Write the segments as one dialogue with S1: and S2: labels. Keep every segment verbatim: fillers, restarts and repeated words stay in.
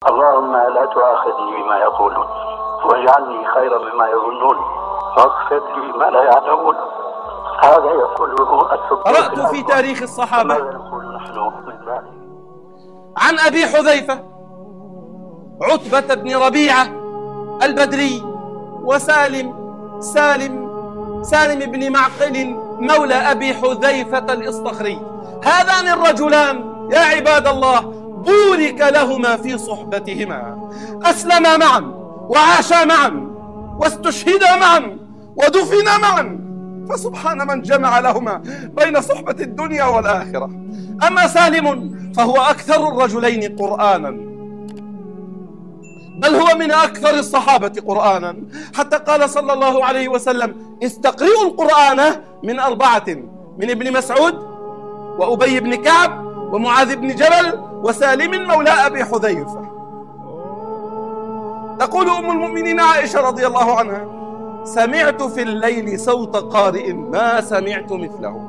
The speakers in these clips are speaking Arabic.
S1: اللهم لا تؤاخذني بما يقولون واجعلني خيرا مما يظنون واغفر لي ما لا يعلمون. هذا يقوله السبحان.
S2: قرأت في تاريخ الصحابة عن أبي حذيفة عتبة بن ربيعة البدري وسالم سالم سالم بن معقل مولى أبي حذيفة الإصطخري. هذان الرجلان يا عباد الله بورك لهما في صحبتهما، أسلما معا وعاشا معا واستشهدا معا ودفنا معا، فسبحان من جمع لهما بين صحبة الدنيا والآخرة. أما سالم فهو أكثر الرجلين قرآنا، بل هو من أكثر الصحابة قرآنا، حتى قال صلى الله عليه وسلم: استقرئوا القرآن من أربعة، من ابن مسعود وأبي بن كعب ومعاذ بن جبل وسالم مولى أبي حذيفة. تقول أم المؤمنين عائشة رضي الله عنها: سمعت في الليل صوت قارئ ما سمعت مثله،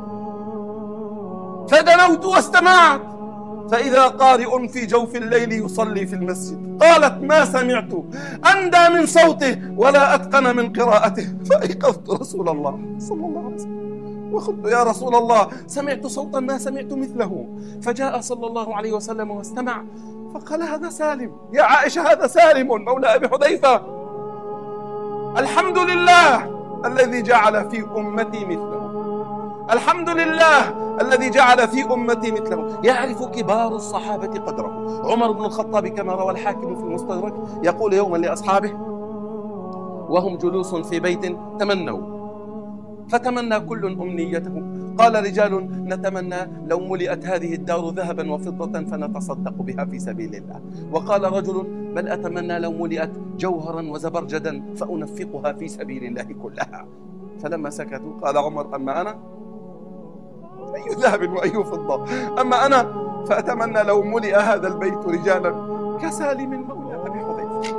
S2: فدنوت واستمعت فإذا قارئ في جوف الليل يصلي في المسجد. قالت: ما سمعت أندى من صوته ولا أتقن من قراءته، فأيقظت رسول الله صلى الله عليه وسلم وقلت: يا رسول الله، سمعت صوتا ما سمعت مثله. فجاء صلى الله عليه وسلم واستمع فقال: هذا سالم يا عائشة، هذا سالم مولى أبي حذيفة. الحمد لله الذي جعل في أمتي مثله، الحمد لله الذي جعل في أمتي مثله. يعرف كبار الصحابة قدره. عمر بن الخطاب كما روى الحاكم في المستدرك يقول يوما لأصحابه وهم جلوس في بيت: تمنوا، فتمنى كل أمنيته. قال رجال: نتمنى لو ملئت هذه الدار ذهبا وفضة فنتصدق بها في سبيل الله. وقال رجل: بل أتمنى لو ملئت جوهرا وزبرجدا فأنفقها في سبيل الله كلها. فلما سكتوا قال عمر: أما أنا أي ذهب وأي فضة، أما أنا فأتمنى لو ملئ هذا البيت رجالا كسالم مولى أبي حذيفة.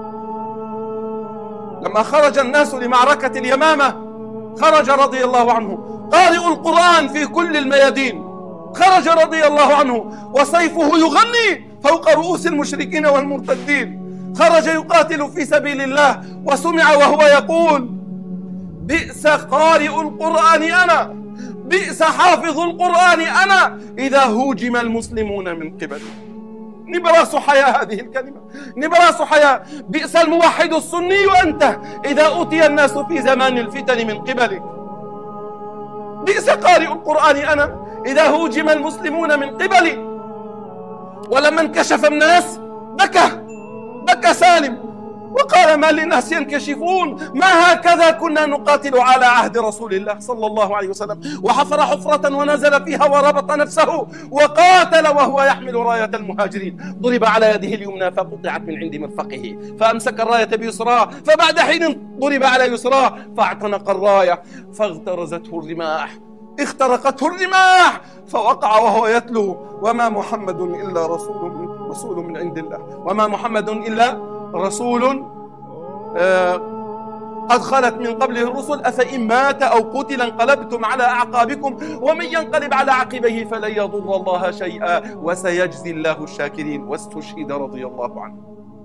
S2: لما خرج الناس لمعركة اليمامة خرج رضي الله عنه قارئ القرآن في كل الميادين، خرج رضي الله عنه وسيفه يغني فوق رؤوس المشركين والمرتدين، خرج يقاتل في سبيل الله وسمع وهو يقول: بئس قارئ القرآن أنا، بئس حافظ القرآن أنا إذا هوجم المسلمون من قبلي. نبراس حياة هذه الكلمة، نبراس حياة. بئس الموحد السني أنت إذا أوتي الناس في زمان الفتن من قبلك. بئس قارئ القرآن أنا إذا هوجم المسلمون من قبلي. ولما انكشف الناس بكى بكى سالم وقال: ما للناس ينكشفون، ما هكذا كنا نقاتل على عهد رسول الله صلى الله عليه وسلم. وحفر حفرة ونزل فيها وربط نفسه وقاتل وهو يحمل راية المهاجرين. ضرب على يده اليمنى فقطعت من عند مرفقه فأمسك الراية بيسراه، فبعد حين ضرب على يسراه فاعتنق الراية فاغترزته الرماح، اخترقته الرماح فوقع وهو يتلو: وما محمد إلا رسول من, رسول من عند الله، وما محمد إلا رسول آه قد خلت من قبله الرسل أفإن مات أو قتل انقلبتم على أعقابكم ومن ينقلب على عقبيه فلن يضر الله شيئا وسيجزي الله الشاكرين. واستشهد رضي الله عنه.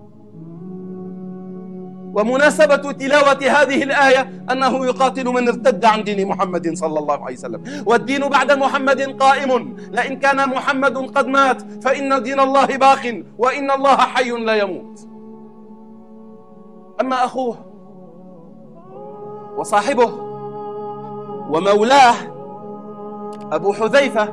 S2: ومناسبة تلاوة هذه الآية أنه يقاتل من ارتد عن دين محمد صلى الله عليه وسلم، والدين بعد محمد قائم، لئن كان محمد قد مات فإن دين الله باق وإن الله حي لا يموت. أما أخوه وصاحبه ومولاه أبو حذيفة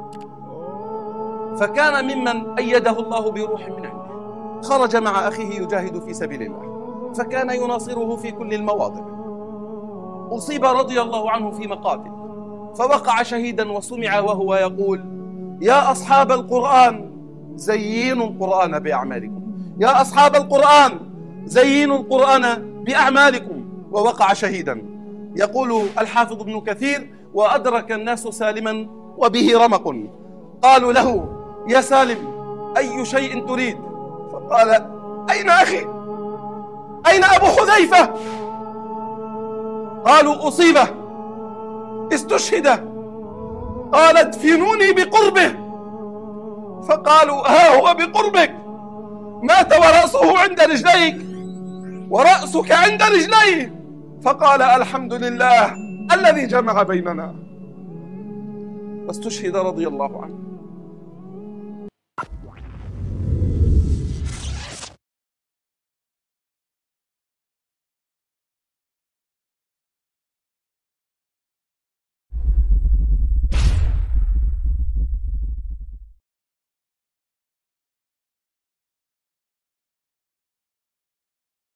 S2: فكان ممن أيده الله بروح من عنده، خرج مع أخيه يجاهد في سبيل الله، فكان يناصره في كل المواضع. أصيب رضي الله عنه في مقاتل فوقع شهيدا وسمع وهو يقول: يا أصحاب القرآن زينوا القرآن بأعمالكم، يا أصحاب القرآن زينوا القرآن بأعمالكم. ووقع شهيدا. يقول الحافظ ابن كثير: وأدرك الناس سالما وبه رمق، قالوا له: يا سالم أي شيء تريد؟ فقال: أين أخي؟ أين أبو حذيفة؟ قالوا: أصيب استشهد. قال: ادفنوني بقربه. فقالوا: ها هو بقربك، مات ورأسه عند رجليك ورأسك عند رجليه، فقال الحمد لله الذي جمع بيننا، واستشهد رضي الله عنه.